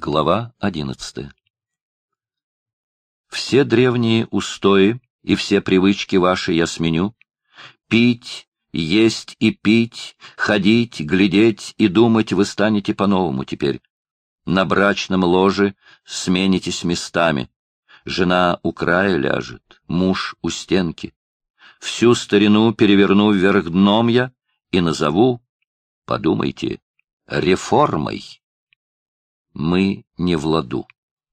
Глава 11. Все древние устои и все привычки ваши я сменю. Пить, есть и пить, ходить, глядеть и думать вы станете по-новому теперь. На брачном ложе сменитесь местами. Жена у края ляжет, муж у стенки. Всю старину переверну вверх дном я и назову, подумайте, реформой. Мы не в ладу.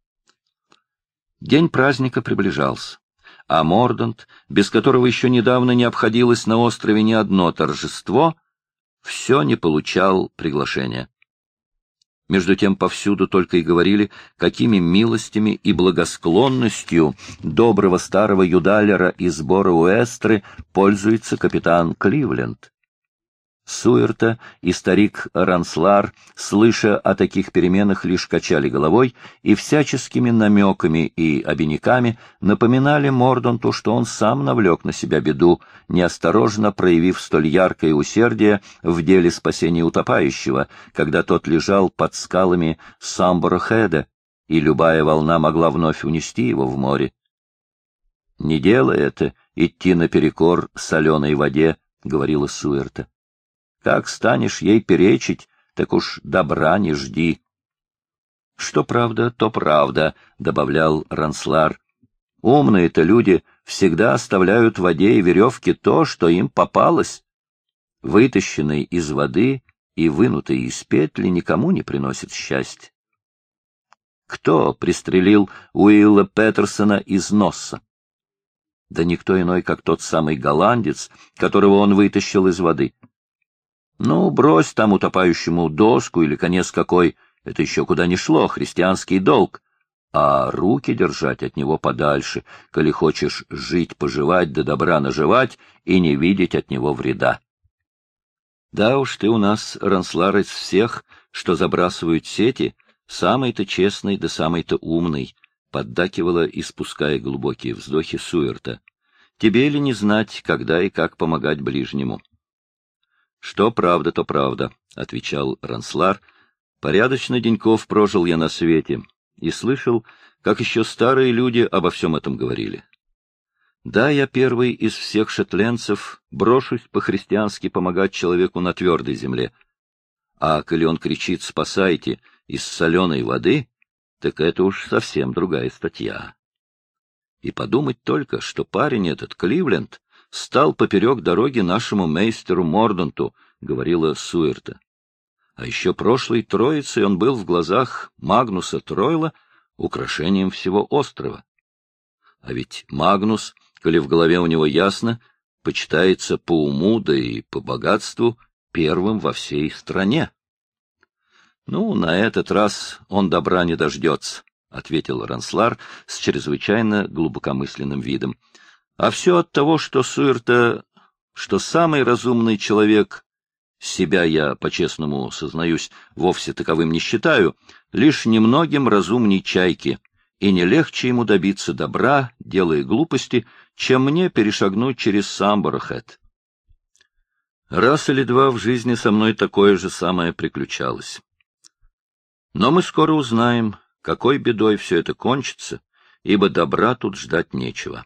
День праздника приближался, а Мордант, без которого еще недавно не обходилось на острове ни одно торжество, все не получал приглашения. Между тем повсюду только и говорили, какими милостями и благосклонностью доброго старого юдалера из Бора-Уэстры пользуется капитан Кливленд. Суэрта и старик Ранслар, слыша о таких переменах, лишь качали головой и всяческими намеками и обиняками напоминали Морданту, что он сам навлек на себя беду, неосторожно проявив столь яркое усердие в деле спасения утопающего, когда тот лежал под скалами Самборо-Хеда, и любая волна могла вновь унести его в море. «Не делай это, идти наперекор соленой воде», — говорила Суэрта. Как станешь ей перечить, так уж добра не жди. — Что правда, то правда, — добавлял Ранслар. — Умные-то люди всегда оставляют в воде и веревке то, что им попалось. Вытащенный из воды и вынутый из петли никому не приносит счастья. Кто пристрелил Уилла Петерсона из носа? Да никто иной, как тот самый голландец, которого он вытащил из воды. Ну, брось там утопающему доску или конец какой, это еще куда ни шло, христианский долг. А руки держать от него подальше, коли хочешь жить-поживать да добра наживать и не видеть от него вреда. Да уж ты у нас, Ранслар, из всех, что забрасывают сети, самый-то честный да самый-то умный, поддакивала, испуская глубокие вздохи Суэрта. Тебе ли не знать, когда и как помогать ближнему? — Что правда, то правда, — отвечал Ранслар. — Порядочно деньков прожил я на свете и слышал, как еще старые люди обо всем этом говорили. Да, я первый из всех шотландцев брошусь по-христиански помогать человеку на твердой земле. А коли он кричит «спасайте» из соленой воды, так это уж совсем другая статья. И подумать только, что парень этот, Кливленд, стал поперек дороги нашему мейстеру Морданту, — говорила Суэрта. А еще прошлой троицей он был в глазах Магнуса Тройла украшением всего острова. А ведь Магнус, коли в голове у него ясно, почитается по уму да и по богатству первым во всей стране. — Ну, на этот раз он добра не дождется, — ответил Ранслар с чрезвычайно глубокомысленным видом. А все от того, что Суэрта, что самый разумный человек, себя я, по-честному сознаюсь, вовсе таковым не считаю, лишь немногим разумней чайки, и не легче ему добиться добра, делая глупости, чем мне перешагнуть через Самборо-Хед. Раз или два в жизни со мной такое же самое приключалось. Но мы скоро узнаем, какой бедой все это кончится, ибо добра тут ждать нечего.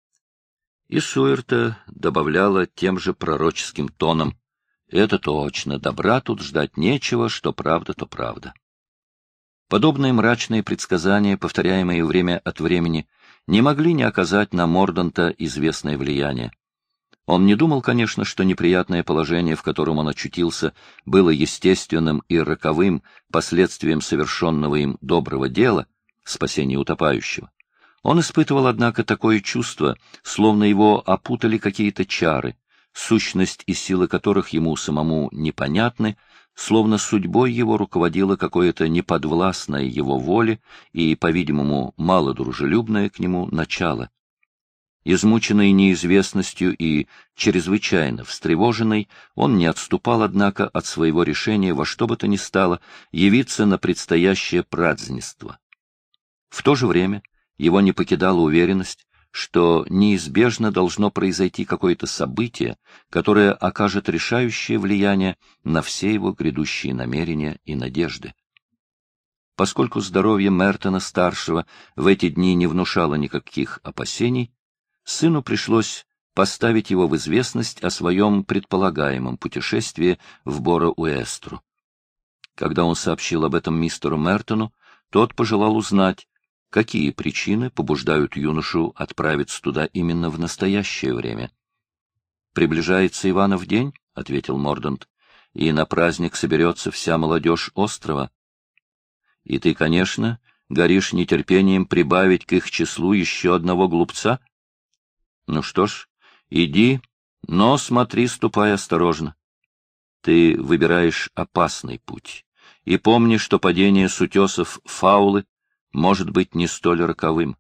И Суэрта добавляла тем же пророческим тоном: «Это точно, добра тут ждать нечего, что правда, то правда». Подобные мрачные предсказания, повторяемые время от времени, не могли не оказать на Морданта известное влияние. Он не думал, конечно, что неприятное положение, в котором он очутился, было естественным и роковым последствием совершенного им доброго дела, спасения утопающего. Он испытывал, однако, такое чувство, словно его опутали какие-то чары, сущность и силы которых ему самому непонятны, словно судьбой его руководило какое-то неподвластное его воле и, по-видимому, малодружелюбное к нему начало. Измученный неизвестностью и чрезвычайно встревоженный, он не отступал, однако, от своего решения во что бы то ни стало явиться на предстоящее празднество. В то же время его не покидала уверенность, что неизбежно должно произойти какое-то событие, которое окажет решающее влияние на все его грядущие намерения и надежды. Поскольку здоровье Мертона-старшего в эти дни не внушало никаких опасений, сыну пришлось поставить его в известность о своем предполагаемом путешествии в Боро-Уэстру. Когда он сообщил об этом мистеру Мертону, тот пожелал узнать, какие причины побуждают юношу отправиться туда именно в настоящее время. «Приближается Иванов день», — ответил Мордант, — «и на праздник соберется вся молодежь острова. И ты, конечно, горишь нетерпением прибавить к их числу еще одного глупца? Ну что ж, иди, но смотри, ступай осторожно. Ты выбираешь опасный путь, и помни, что падение с утесов Фаулы может быть не столь роковым.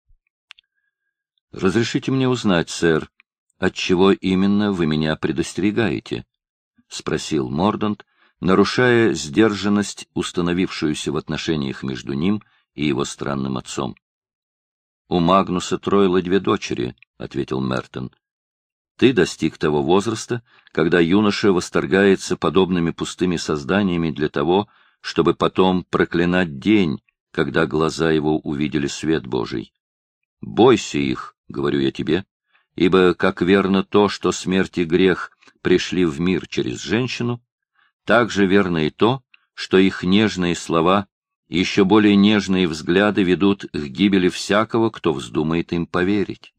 Разрешите мне узнать, сэр, отчего именно вы меня предостерегаете? — спросил Мордант, нарушая сдержанность, установившуюся в отношениях между ним и его странным отцом. — У Магнуса Тройла 2 дочери, — ответил Мертон. — Ты достиг того возраста, когда юноша восторгается подобными пустыми созданиями для того, чтобы потом проклинать день, когда глаза его увидели свет Божий. Бойся их, говорю я тебе, ибо как верно то, что смерть и грех пришли в мир через женщину, так же верно и то, что их нежные слова и еще более нежные взгляды ведут к гибели всякого, кто вздумает им поверить.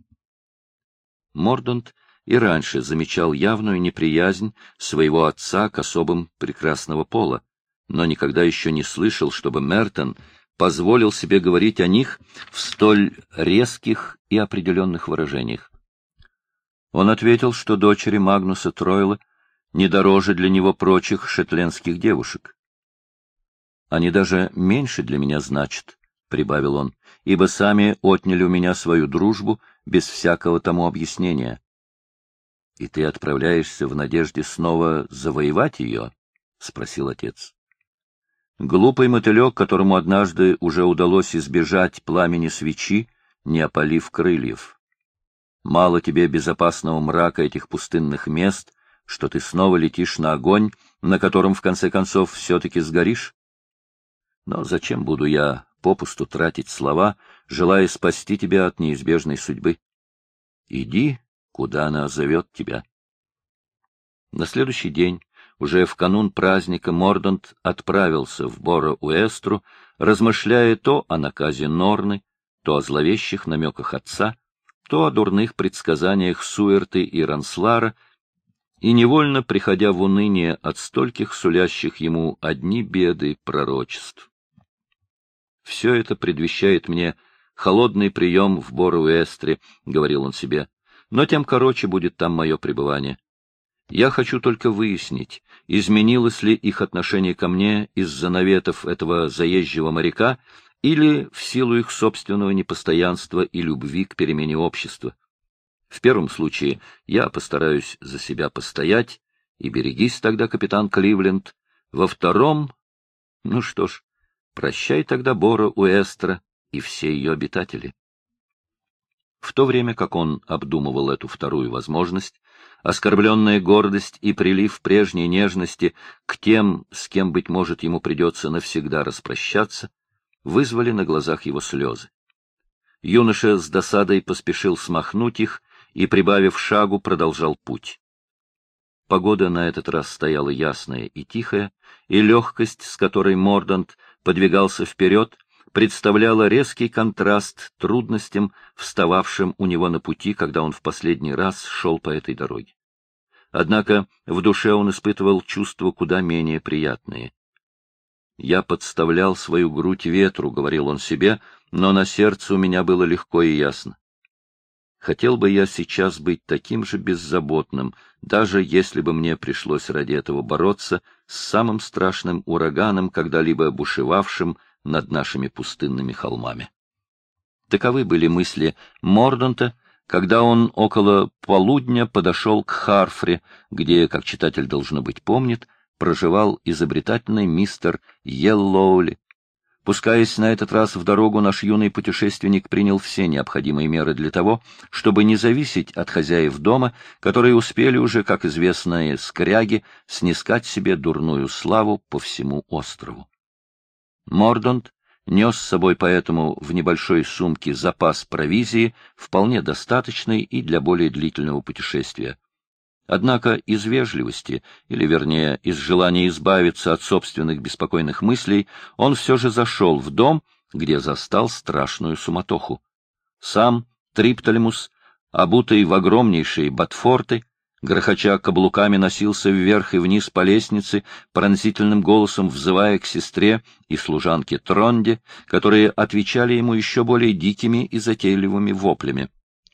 Мордант и раньше замечал явную неприязнь своего отца к особам прекрасного пола, но никогда еще не слышал, чтобы Мертон позволил себе говорить о них в столь резких и определенных выражениях. Он ответил, что дочери Магнуса Тройла не дороже для него прочих шетлендских девушек. «Они даже меньше для меня значат», — прибавил он, — «ибо сами отняли у меня свою дружбу без всякого тому объяснения». «И ты отправляешься в надежде снова завоевать ее?» — спросил отец. Глупый мотылек, которому однажды уже удалось избежать пламени свечи, не опалив крыльев. Мало тебе безопасного мрака этих пустынных мест, что ты снова летишь на огонь, на котором, в конце концов, все-таки сгоришь? Но зачем буду я попусту тратить слова, желая спасти тебя от неизбежной судьбы? Иди, куда она зовет тебя. На следующий день, уже в канун праздника, Мордант отправился в Боро-Уэстру, размышляя то о наказе Норны, то о зловещих намеках отца, то о дурных предсказаниях Суэрты и Ранслара, и невольно приходя в уныние от стольких сулящих ему одни беды пророчеств. «Все это предвещает мне холодный прием в Боро-Уэстре», — говорил он себе, — «но тем короче будет там мое пребывание. Я хочу только выяснить, изменилось ли их отношение ко мне из-за наветов этого заезжего моряка или в силу их собственного непостоянства и любви к перемене общества. В первом случае я постараюсь за себя постоять, и берегись тогда, капитан Кливленд. Во втором... Ну что ж, прощай тогда Боро-Уэстра и все ее обитатели». В то время как он обдумывал эту вторую возможность, оскорбленная гордость и прилив прежней нежности к тем, с кем, быть может, ему придется навсегда распрощаться, вызвали на глазах его слезы. Юноша с досадой поспешил смахнуть их и, прибавив шагу, продолжал путь. Погода на этот раз стояла ясная и тихая, и легкость, с которой Мордант подвигался вперед, представляла резкий контраст трудностям, встававшим у него на пути, когда он в последний раз шел по этой дороге. Однако в душе он испытывал чувства куда менее приятные. «Я подставлял свою грудь ветру», — говорил он себе, — «но на сердце у меня было легко и ясно. Хотел бы я сейчас быть таким же беззаботным, даже если бы мне пришлось ради этого бороться с самым страшным ураганом, когда-либо бушевавшим над нашими пустынными холмами». Таковы были мысли Морданта, когда он около полудня подошел к Харфре, где, как читатель, должно быть, помнит, проживал изобретательный мистер Йеллоули. Пускаясь на этот раз в дорогу, наш юный путешественник принял все необходимые меры для того, чтобы не зависеть от хозяев дома, которые успели уже, как известные скряги, снискать себе дурную славу по всему острову. Мордонт нес с собой поэтому в небольшой сумке запас провизии, вполне достаточный и для более длительного путешествия. Однако из вежливости, или вернее из желания избавиться от собственных беспокойных мыслей, он все же зашел в дом, где застал страшную суматоху. Сам Триптолемус, обутый в огромнейшие ботфорты, грохоча каблуками, носился вверх и вниз по лестнице, пронзительным голосом взывая к сестре и служанке Тронде, которые отвечали ему еще более дикими и затейливыми воплями.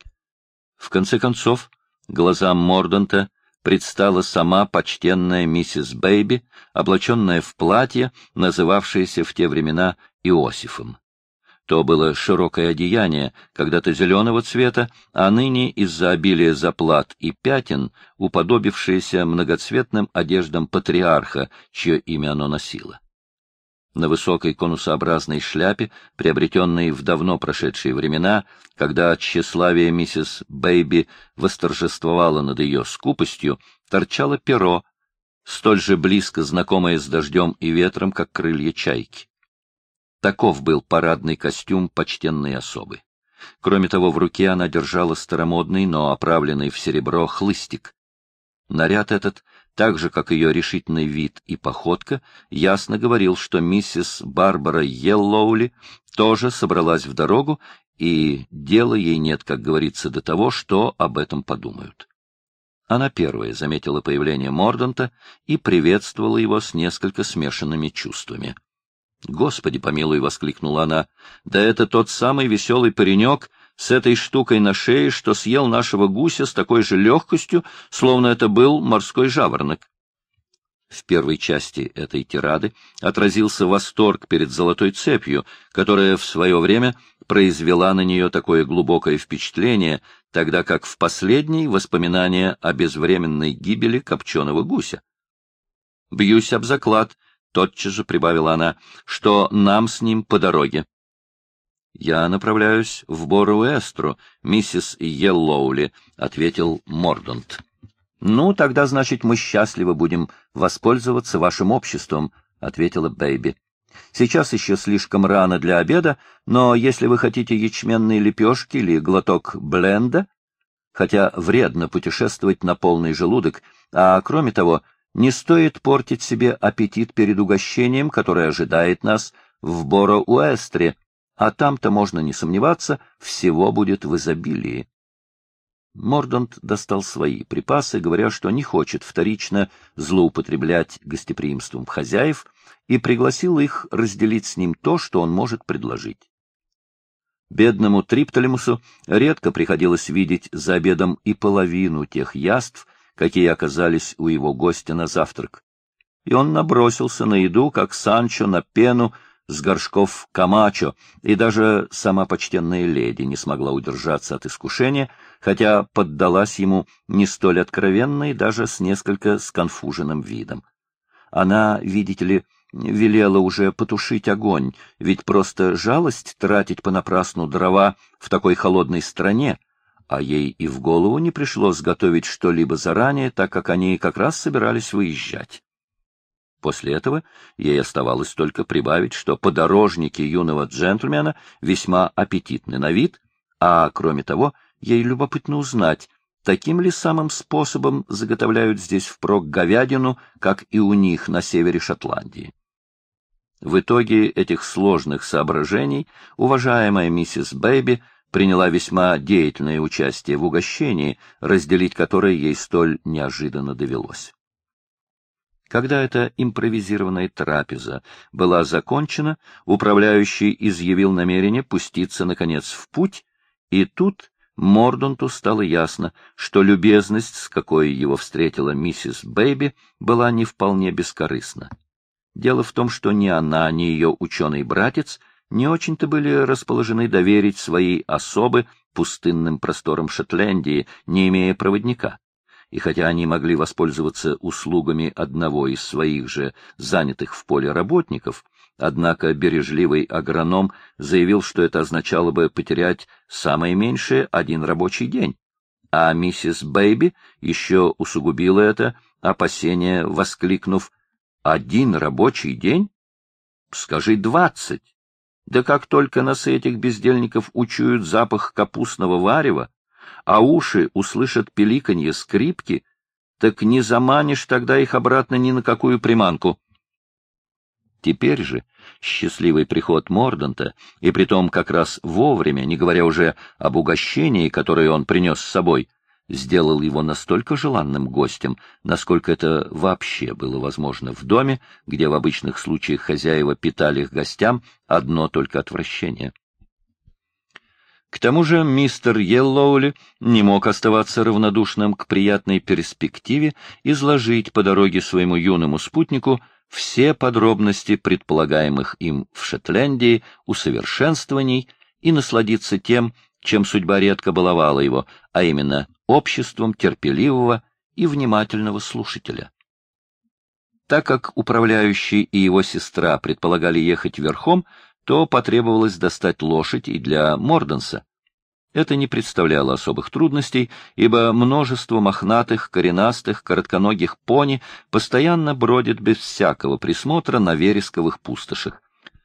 В конце концов, глазам Мордонта предстала сама почтенная миссис Бэйби, облаченная в платье, называвшееся в те времена Иосифом. То было широкое одеяние, когда-то зеленого цвета, а ныне из-за обилия заплат и пятен, уподобившееся многоцветным одеждам патриарха, чье имя оно носило. На высокой конусообразной шляпе, приобретенной в давно прошедшие времена, когда тщеславие миссис Бэйби восторжествовало над ее скупостью, торчало перо, столь же близко знакомое с дождем и ветром, как крылья чайки. Таков был парадный костюм почтенной особы. Кроме того, в руке она держала старомодный, но оправленный в серебро хлыстик. Наряд этот, так же, как ее решительный вид и походка, ясно говорил, что миссис Барбара Йеллоули тоже собралась в дорогу, и дела ей нет, как говорится, до того, что об этом подумают. Она первая заметила появление Мордонта и приветствовала его с несколько смешанными чувствами. «Господи помилуй!» — воскликнула она. «Да это тот самый веселый паренек с этой штукой на шее, что съел нашего гуся с такой же легкостью, словно это был морской жаворонок». В первой части этой тирады отразился восторг перед золотой цепью, которая в свое время произвела на нее такое глубокое впечатление, тогда как в последней — воспоминания о безвременной гибели копченого гуся. «Бьюсь об заклад», — тотчас же прибавила она, — что нам с ним по дороге. — Я направляюсь в Боруэстру, миссис Йеллоули, — ответил Мордонт. — Ну, тогда, значит, мы счастливо будем воспользоваться вашим обществом, — ответила Бэйби. — Сейчас еще слишком рано для обеда, но если вы хотите ячменные лепешки или глоток бленда, хотя вредно путешествовать на полный желудок, а кроме того, не стоит портить себе аппетит перед угощением, которое ожидает нас в Боро-Уэстре, а там-то, можно не сомневаться, всего будет в изобилии. Мордонт достал свои припасы, говоря, что не хочет вторично злоупотреблять гостеприимством хозяев, и пригласил их разделить с ним то, что он может предложить. Бедному Триптолемусу редко приходилось видеть за обедом и половину тех яств, какие оказались у его гостя на завтрак. И он набросился на еду, как Санчо на пену с горшков камачо, и даже сама почтенная леди не смогла удержаться от искушения, хотя поддалась ему не столь откровенно и даже с несколько сконфуженным видом. Она, видите ли, велела уже потушить огонь, ведь просто жалость тратить понапрасну дрова в такой холодной стране, а ей и в голову не пришло сготовить что-либо заранее, так как они как раз собирались выезжать. После этого ей оставалось только прибавить, что подорожники юного джентльмена весьма аппетитны на вид, а, кроме того, ей любопытно узнать, таким ли самым способом заготовляют здесь впрок говядину, как и у них на севере Шотландии. В итоге этих сложных соображений уважаемая миссис Бэйби приняла весьма деятельное участие в угощении, разделить которое ей столь неожиданно довелось. Когда эта импровизированная трапеза была закончена, управляющий изъявил намерение пуститься, наконец, в путь, и тут Мордонту стало ясно, что любезность, с какой его встретила миссис Бэйби, была не вполне бескорыстна. Дело в том, что ни она, ни ее ученый-братец не очень-то были расположены доверить свои особы пустынным просторам Шотландии, не имея проводника. И хотя они могли воспользоваться услугами одного из своих же занятых в поле работников, однако бережливый агроном заявил, что это означало бы потерять самое меньшее один рабочий день, а миссис Бэйби еще усугубила это опасение, воскликнув: «Один рабочий день? скажи 20. Да как только носы этих бездельников учуют запах капустного варева, а уши услышат пиликанье скрипки, так не заманишь тогда их обратно ни на какую приманку. Теперь же счастливый приход Морданта, и притом как раз вовремя, не говоря уже об угощении, которое он принес с собой, сделал его настолько желанным гостем, насколько это вообще было возможно в доме, где в обычных случаях хозяева питали к гостям одно только отвращение. К тому же мистер Йеллоули не мог оставаться равнодушным к приятной перспективе изложить по дороге своему юному спутнику все подробности предполагаемых им в Шотландии усовершенствований и насладиться тем, чем судьба редко баловала его, а именно обществом терпеливого и внимательного слушателя. Так как управляющий и его сестра предполагали ехать верхом, то потребовалось достать лошадь и для Морданса. Это не представляло особых трудностей, ибо множество мохнатых, коренастых, коротконогих пони постоянно бродит без всякого присмотра на вересковых пустошах,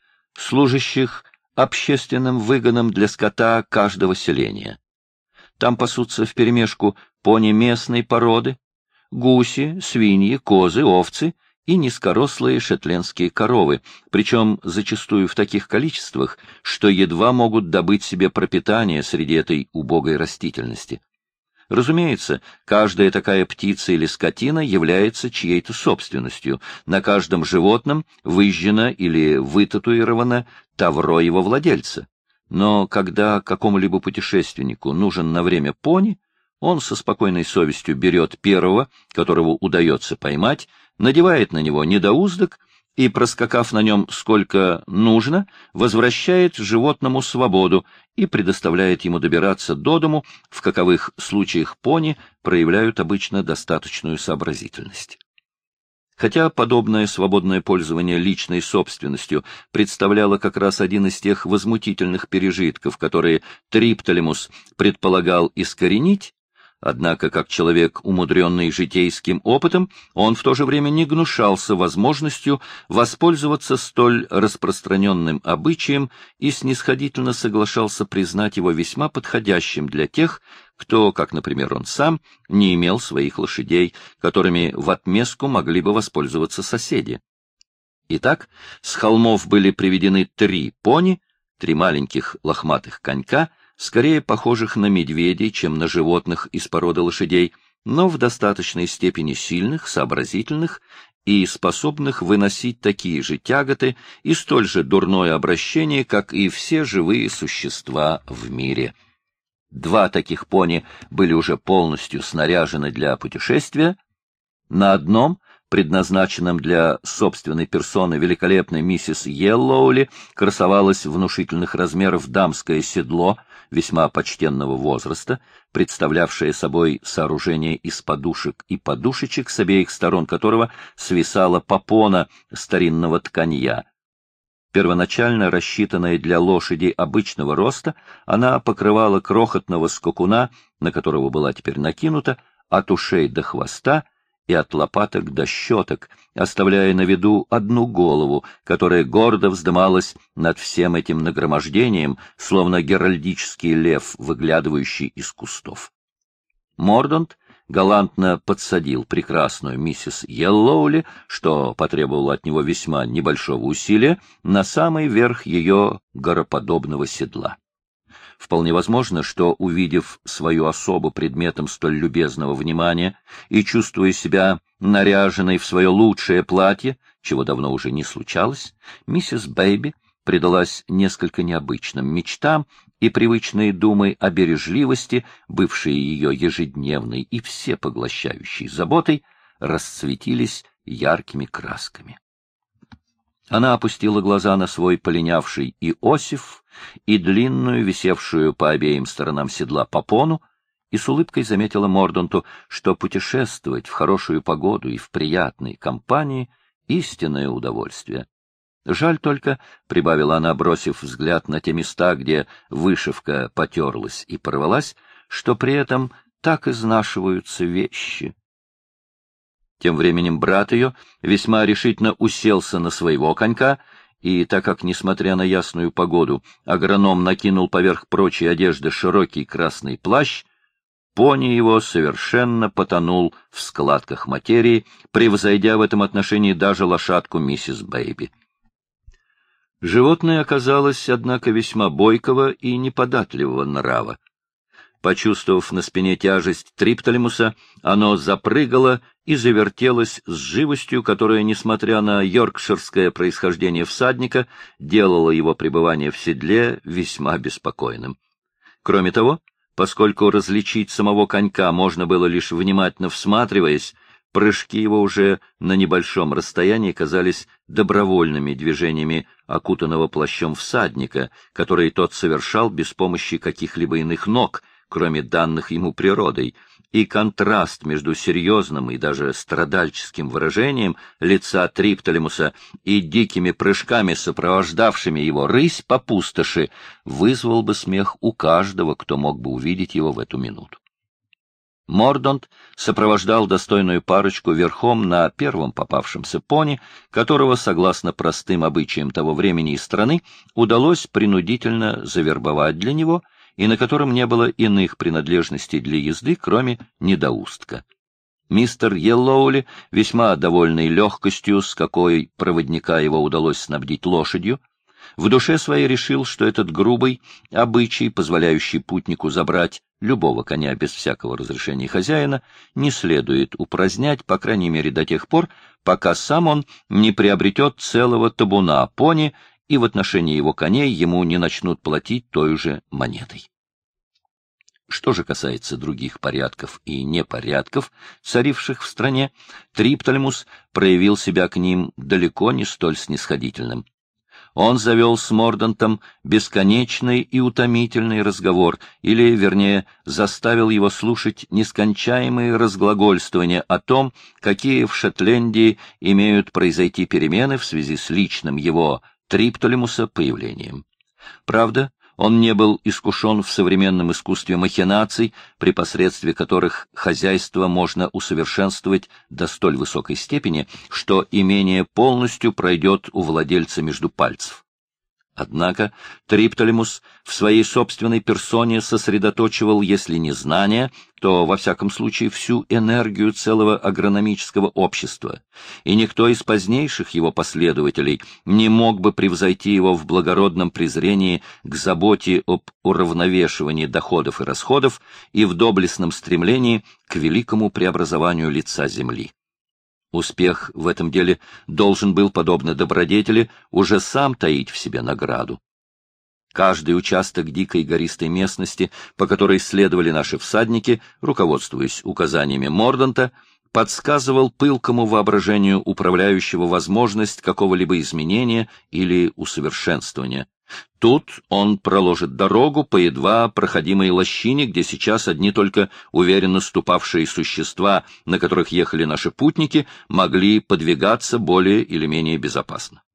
служащих общественным выгоном для скота каждого селения. Там пасутся вперемешку пони местной породы, гуси, свиньи, козы, овцы и низкорослые шотландские коровы, причем зачастую в таких количествах, что едва могут добыть себе пропитание среди этой убогой растительности. Разумеется, каждая такая птица или скотина является чьей-то собственностью, на каждом животном выжжено или вытатуировано тавро его владельца. Но когда какому-либо путешественнику нужен на время пони, он со спокойной совестью берет первого, которого удается поймать, надевает на него недоуздок и, проскакав на нем сколько нужно, возвращает животному свободу и предоставляет ему добираться до дому, в каковых случаях пони проявляют обычно достаточную сообразительность. Хотя подобное свободное пользование личной собственностью представляло как раз один из тех возмутительных пережитков, которые Триптолемус предполагал искоренить, однако, как человек, умудренный житейским опытом, он в то же время не гнушался возможностью воспользоваться столь распространенным обычаем и снисходительно соглашался признать его весьма подходящим для тех, кто, как, например, он сам, не имел своих лошадей, которыми в отместку могли бы воспользоваться соседи. Итак, с холмов были приведены 3 пони, 3 маленьких лохматых конька, скорее похожих на медведей, чем на животных из породы лошадей, но в достаточной степени сильных, сообразительных и способных выносить такие же тяготы и столь же дурное обращение, как и все живые существа в мире. 2 таких пони были уже полностью снаряжены для путешествия. На одном, предназначенном для собственной персоны великолепной миссис Йеллоули, красовалось внушительных размеров дамское седло весьма почтенного возраста, представлявшее собой сооружение из подушек и подушечек, с обеих сторон которого свисала попона старинного тканья. Первоначально рассчитанная для лошади обычного роста, она покрывала крохотного скакуна, на которого была теперь накинута, от ушей до хвоста и от лопаток до щеток, оставляя на виду одну голову, которая гордо вздымалась над всем этим нагромождением, словно геральдический лев, выглядывающий из кустов. Мордант галантно подсадил прекрасную миссис Йеллоули, что потребовало от него весьма небольшого усилия, на самый верх ее гороподобного седла. Вполне возможно, что, увидев свою особу предметом столь любезного внимания и чувствуя себя наряженной в свое лучшее платье, чего давно уже не случалось, миссис Бэйби предалась несколько необычным мечтам, и привычные думы о бережливости, бывшие ее ежедневной и всепоглощающей заботой, расцветились яркими красками. Она опустила глаза на свой полинявший Иосиф и длинную, висевшую по обеим сторонам седла попону, и с улыбкой заметила Морданту, что путешествовать в хорошую погоду и в приятной компании — истинное удовольствие. Жаль только, — прибавила она, бросив взгляд на те места, где вышивка потерлась и порвалась, — что при этом так изнашиваются вещи. Тем временем брат ее весьма решительно уселся на своего конька и так как, несмотря на ясную погоду, агроном накинул поверх прочей одежды широкий красный плащ, пони его совершенно потонул в складках материи, превзойдя в этом отношении даже лошадку миссис Бэйби. Животное оказалось, однако, весьма бойкого и неподатливого нрава. Почувствовав на спине тяжесть Триптолемуса, оно запрыгало и завертелось с живостью, которая, несмотря на йоркширское происхождение всадника, делала его пребывание в седле весьма беспокойным. Кроме того, поскольку различить самого конька можно было лишь внимательно всматриваясь, прыжки его уже на небольшом расстоянии казались добровольными движениями окутанного плащом всадника, которые тот совершал без помощи каких-либо иных ног, кроме данных ему природой, и контраст между серьезным и даже страдальческим выражением лица Триптолемуса и дикими прыжками, сопровождавшими его рысь по пустоши, вызвал бы смех у каждого, кто мог бы увидеть его в эту минуту. Мордонт сопровождал достойную парочку верхом на первом попавшемся пони, которого, согласно простым обычаям того времени и страны, удалось принудительно завербовать для него, и на котором не было иных принадлежностей для езды, кроме недоустка. Мистер Йеллоули, весьма довольный легкостью, с какой проводника его удалось снабдить лошадью, в душе своей решил, что этот грубый обычай, позволяющий путнику забрать любого коня без всякого разрешения хозяина, не следует упразднять, по крайней мере, до тех пор, пока сам он не приобретет целого табуна пони, и в отношении его коней ему не начнут платить той же монетой. Что же касается других порядков и непорядков, царивших в стране, Триптолемус проявил себя к ним далеко не столь снисходительным. Он завел с Мордантом бесконечный и утомительный разговор, или, вернее, заставил его слушать нескончаемые разглагольствования о том, какие в Шотландии имеют произойти перемены в связи с личным его, Триптолемуса, появлением. Правда, он не был искушен в современном искусстве махинаций, при посредстве которых хозяйство можно усовершенствовать до столь высокой степени, что имение полностью пройдет у владельца между пальцев. Однако Триптолемус в своей собственной персоне сосредоточивал, если не знания, то, во всяком случае, всю энергию целого агрономического общества, и никто из позднейших его последователей не мог бы превзойти его в благородном презрении к заботе об уравновешивании доходов и расходов и в доблестном стремлении к великому преобразованию лица земли. Успех в этом деле должен был, подобно добродетели, уже сам таить в себе награду. Каждый участок дикой гористой местности, по которой следовали наши всадники, руководствуясь указаниями Морданта, подсказывал пылкому воображению управляющего возможность какого-либо изменения или усовершенствования. Тут он проложит дорогу по едва проходимой лощине, где сейчас одни только уверенно ступавшие существа, на которых ехали наши путники, могли подвигаться более или менее безопасно.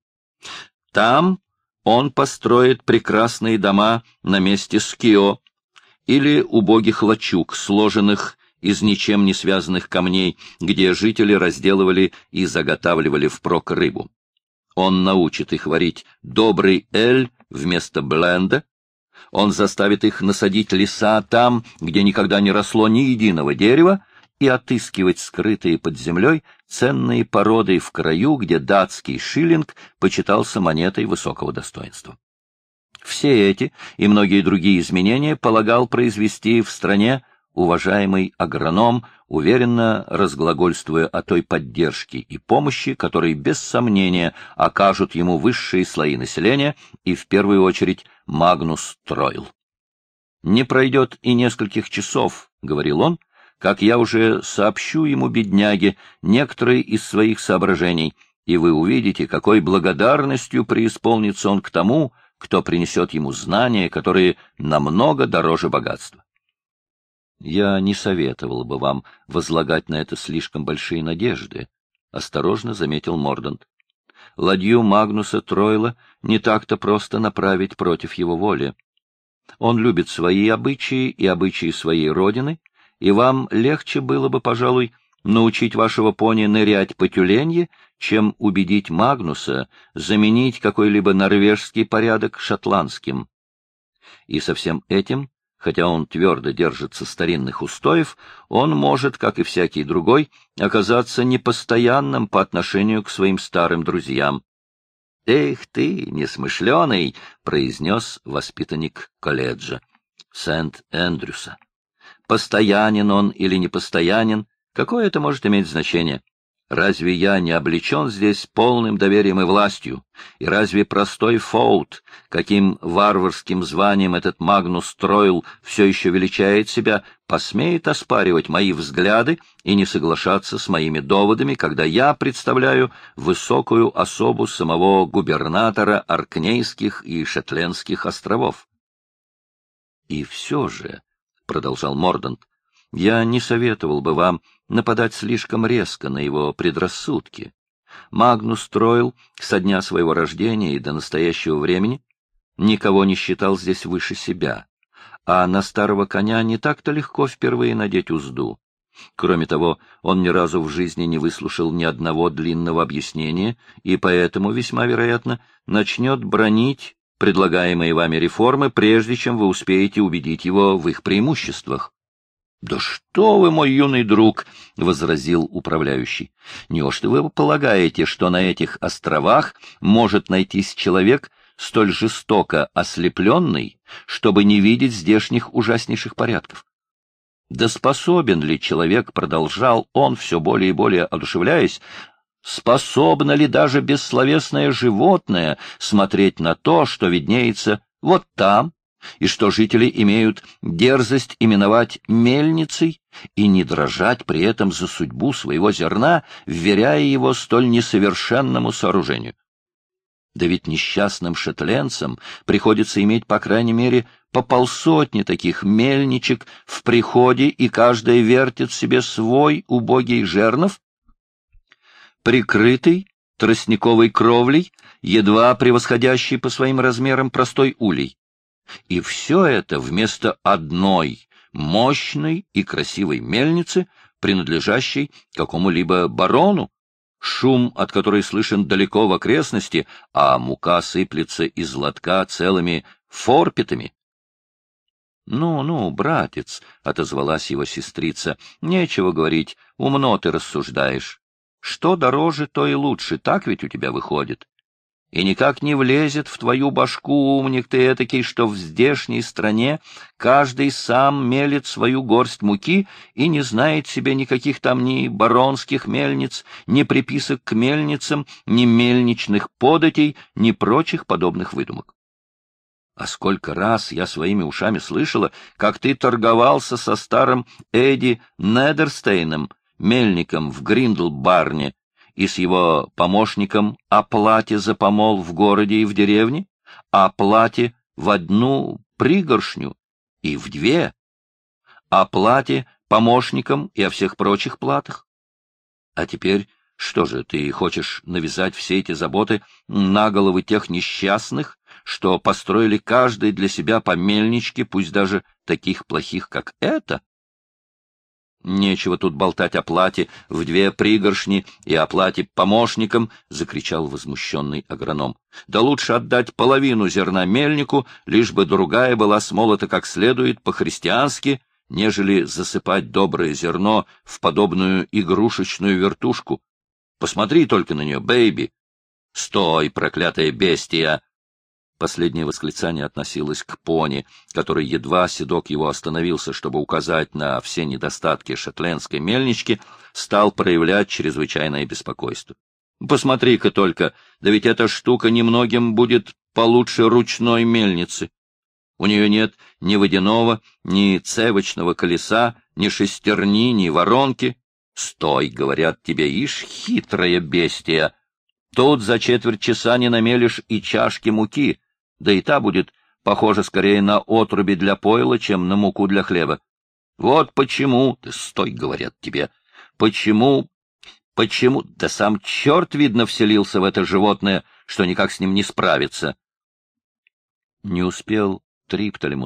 Там он построит прекрасные дома на месте скио или убогих лачуг, сложенных из ничем не связанных камней, где жители разделывали и заготавливали впрок рыбу. Он научит их варить добрый эль вместо бленда, он заставит их насадить леса там, где никогда не росло ни единого дерева, и отыскивать скрытые под землей ценные породы в краю, где датский шиллинг почитался монетой высокого достоинства. Все эти и многие другие изменения полагал произвести в стране уважаемый агроном, уверенно разглагольствуя о той поддержке и помощи, которые без сомнения окажут ему высшие слои населения и, в первую очередь, Магнус Тройл. «Не пройдет и нескольких часов, — говорил он, — как я уже сообщу ему, бедняге, некоторые из своих соображений, и вы увидите, какой благодарностью преисполнится он к тому, кто принесет ему знания, которые намного дороже богатства. Я не советовал бы вам возлагать на это слишком большие надежды, — осторожно заметил Мордант. Ладью Магнуса Тройла не так-то просто направить против его воли. Он любит свои обычаи и обычаи своей родины, и вам легче было бы, пожалуй, научить вашего пони нырять по тюленье, чем убедить Магнуса заменить какой-либо норвежский порядок шотландским. И со всем этим, хотя он твердо держится старинных устоев, он может, как и всякий другой, оказаться непостоянным по отношению к своим старым друзьям. — Эх ты, несмышленый! — произнес воспитанник колледжа Сент-Эндрюса. — Постоянен он или непостоянен, какое это может иметь значение? Разве я не облечен здесь полным доверием и властью? И разве простой Фоут, каким варварским званием этот Магнус Тройл все еще величает себя, посмеет оспаривать мои взгляды и не соглашаться с моими доводами, когда я представляю высокую особу самого губернатора Оркнейских и Шетлендских островов? — И все же, — продолжал Мордант, — я не советовал бы вам нападать слишком резко на его предрассудки. Магнус Тройл со дня своего рождения и до настоящего времени никого не считал здесь выше себя, а на старого коня не так-то легко впервые надеть узду. Кроме того, он ни разу в жизни не выслушал ни одного длинного объяснения, и поэтому, весьма вероятно, начнет бранить предлагаемые вами реформы, прежде чем вы успеете убедить его в их преимуществах. — Да что вы, мой юный друг! — возразил управляющий. — Неужто вы полагаете, что на этих островах может найтись человек, столь жестоко ослепленный, чтобы не видеть здешних ужаснейших порядков? Да способен ли человек, продолжал он, все более и более одушевляясь, способно ли даже бессловесное животное смотреть на то, что виднеется вот там, и что жители имеют дерзость именовать мельницей, и не дрожать при этом за судьбу своего зерна, вверяя его столь несовершенному сооружению? Да ведь несчастным шотландцам приходится иметь, по крайней мере, по полсотни таких мельничек в приходе, и каждая вертит себе свой убогий жернов, прикрытый тростниковой кровлей, едва превосходящей по своим размерам простой улей. И все это вместо одной мощной и красивой мельницы, принадлежащей какому-либо барону, шум от которой слышен далеко в окрестности, а мука сыплется из лотка целыми форпитами. «Ну, братец», — отозвалась его сестрица, — «нечего говорить, умно ты рассуждаешь. Что дороже, то и лучше, так ведь у тебя выходит. И никак не влезет в твою башку, умник ты этакий, что в здешней стране каждый сам мелет свою горсть муки и не знает себе никаких там ни баронских мельниц, ни приписок к мельницам, ни мельничных податей, ни прочих подобных выдумок. А сколько раз я своими ушами слышала, как ты торговался со старым Эдди Недерстейном, мельником в Гриндлбарне, и с его помощником о плате за помол в городе и в деревне, о плате в одну пригоршню и в две, о плате помощникам и о всех прочих платах. А теперь что же, ты хочешь навязать все эти заботы на головы тех несчастных, что построили каждый для себя по мельничке, пусть даже таких плохих, как это? «Нечего тут болтать о плате в две пригоршни и о плате помощникам», — закричал возмущенный агроном. «Да лучше отдать половину зерна мельнику, лишь бы другая была смолота как следует по-христиански, нежели засыпать доброе зерно в подобную игрушечную вертушку. Посмотри только на нее, бэйби! Стой, проклятая бестия!» Последнее восклицание относилось к пони, который, едва седок его остановился, чтобы указать на все недостатки шотландской мельнички, стал проявлять чрезвычайное беспокойство. «Посмотри-ка только, да ведь эта штука немногим будет получше ручной мельницы. У нее нет ни водяного, ни цевочного колеса, ни шестерни, ни воронки. Стой, говорят тебе, ишь, хитрая бестия! Тут за четверть часа не намелешь и чашки муки, да и та будет похожа скорее на отруби для пойла, чем на муку для хлеба. Вот почему, ты стой, говорят тебе, почему, да сам черт, видно, вселился в это животное, что никак с ним не справится». Не успел Триптолемус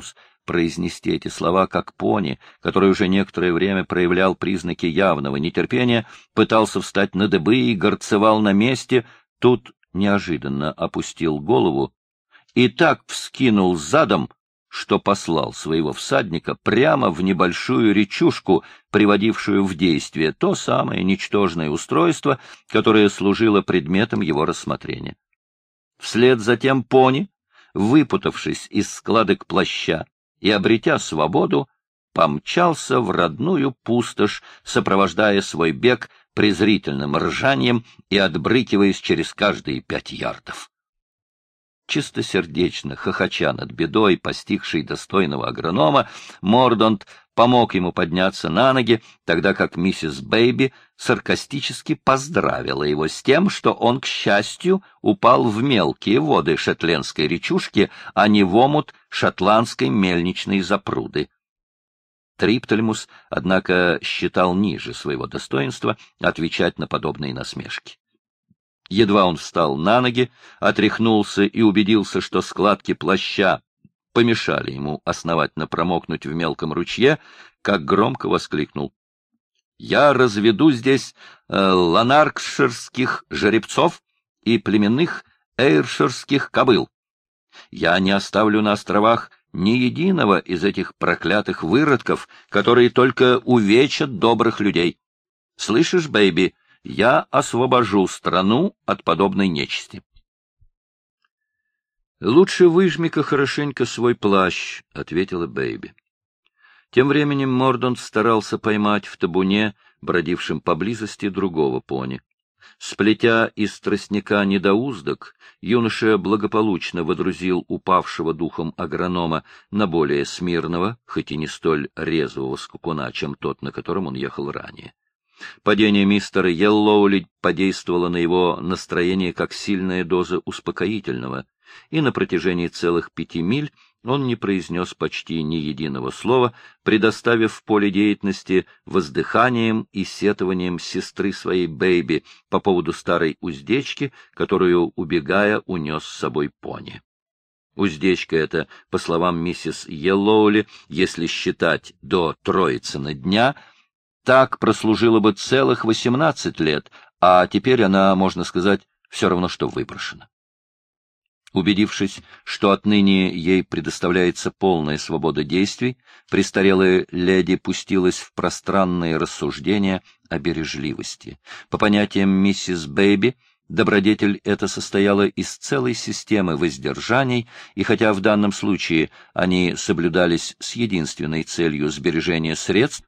произнести эти слова, как пони, который уже некоторое время проявлял признаки явного нетерпения, пытался встать на дыбы и горцевал на месте, тут неожиданно опустил голову и так вскинул задом, что послал своего всадника прямо в небольшую речушку, приводившую в действие то самое ничтожное устройство, которое служило предметом его рассмотрения. Вслед за тем пони, выпутавшись из складок плаща и обретя свободу, помчался в родную пустошь, сопровождая свой бег презрительным ржанием и отбрыкиваясь через каждые 5 ярдов. Чистосердечно, хохоча над бедой, постигшей достойного агронома, Мордонт помог ему подняться на ноги, тогда как миссис Бэйби саркастически поздравила его с тем, что он, к счастью, упал в мелкие воды шотландской речушки, а не в омут шотландской мельничной запруды. Триптольмус, однако, считал ниже своего достоинства отвечать на подобные насмешки. Едва он встал на ноги, отряхнулся и убедился, что складки плаща помешали ему основательно промокнуть в мелком ручье, как громко воскликнул: «Я разведу здесь ланаркширских жеребцов и племенных эйрширских кобыл. Я не оставлю на островах ни единого из этих проклятых выродков, которые только увечат добрых людей. Слышишь, Бэйби, я освобожу страну от подобной нечисти». «Лучше выжми-ка хорошенько свой плащ», — ответила Бэйби. Тем временем Мордонт старался поймать в табуне, бродившем поблизости, другого пони. Сплетя из тростника недоуздок, юноша благополучно водрузил упавшего духом агронома на более смирного, хоть и не столь резвого скакуна, чем тот, на котором он ехал ранее. Падение мистера Йеллоули подействовало на его настроение как сильная доза успокоительного, и на протяжении целых 5 миль он не произнес почти ни единого слова, предоставив поле деятельности воздыханием и сетованием сестры своей Бэйби по поводу старой уздечки, которую, убегая, унес с собой пони. Уздечка эта, по словам миссис Йеллоули, если считать до Троицына дня, так прослужила бы целых 18 лет, а теперь она, можно сказать, все равно что выброшена. Убедившись, что отныне ей предоставляется полная свобода действий, престарелая леди пустилась в пространные рассуждения о бережливости. По понятиям миссис Бэйби, добродетель эта состояла из целой системы воздержаний, и хотя в данном случае они соблюдались с единственной целью сбережения средств,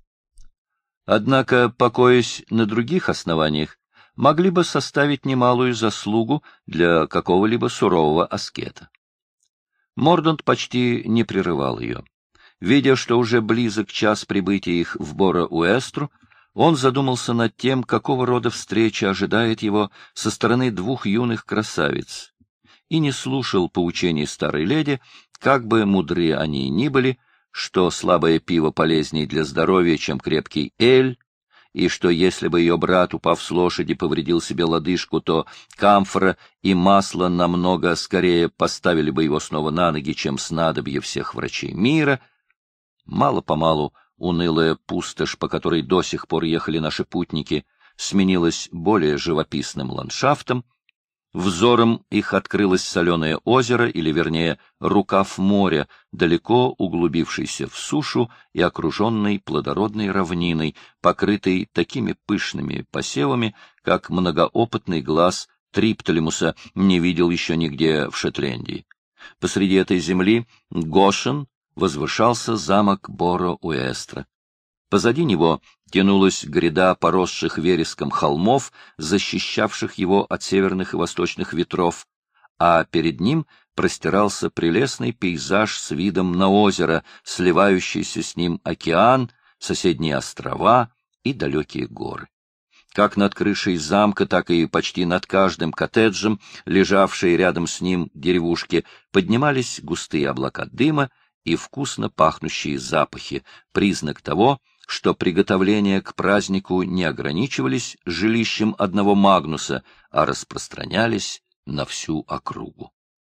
однако, покоясь на других основаниях, могли бы составить немалую заслугу для какого-либо сурового аскета. Мордонт почти не прерывал ее. Видя, что уже близок час прибытия их в Боро-Уэстру, он задумался над тем, какого рода встреча ожидает его со стороны 2 юных красавиц, и не слушал поучений старой леди, как бы мудры они ни были, что слабое пиво полезнее для здоровья, чем крепкий эль, и что если бы ее брат, упав с лошади, повредил себе лодыжку, то камфора и масло намного скорее поставили бы его снова на ноги, чем снадобье всех врачей мира. Мало-помалу унылая пустошь, по которой до сих пор ехали наши путники, сменилась более живописным ландшафтом. Взором их открылось соленое озеро, или, вернее, рукав моря, далеко углубившийся в сушу и окруженный плодородной равниной, покрытой такими пышными посевами, как многоопытный глаз Триптолемуса не видел еще нигде в Шотландии. Посреди этой земли Гошен возвышался замок Боро-Уэстра. Позади него тянулась гряда поросших вереском холмов, защищавших его от северных и восточных ветров, а перед ним простирался прелестный пейзаж с видом на озеро, сливающийся с ним океан, соседние острова и далекие горы. Как над крышей замка, так и почти над каждым коттеджем, лежавшие рядом с ним деревушки, поднимались густые облака дыма и вкусно пахнущие запахи, признак того, что приготовления к празднику не ограничивались жилищем одного Магнуса, а распространялись на всю округу.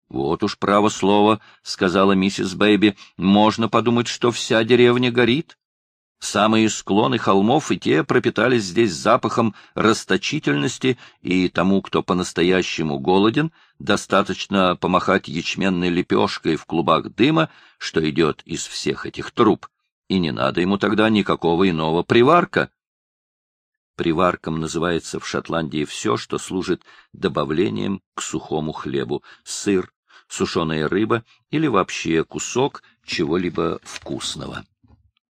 — Вот уж право слово, — сказала миссис Бэйби, — можно подумать, что вся деревня горит. Самые склоны холмов и те пропитались здесь запахом расточительности, и тому, кто по-настоящему голоден, достаточно помахать ячменной лепешкой в клубах дыма, что идет из всех этих труб, и не надо ему тогда никакого иного приварка. Приварком называется в Шотландии все, что служит добавлением к сухому хлебу: сыр, сушеная рыба или вообще кусок чего-либо вкусного.